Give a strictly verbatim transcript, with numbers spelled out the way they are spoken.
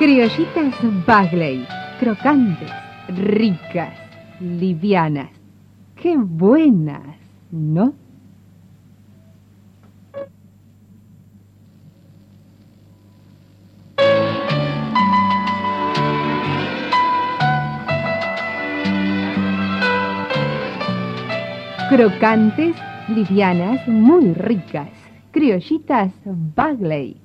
Criollitas Bagley, crocantes, ricas, livianas. ¡Qué buenas!, ¿no? Crocantes, livianas, muy ricas. Criollitas Bagley.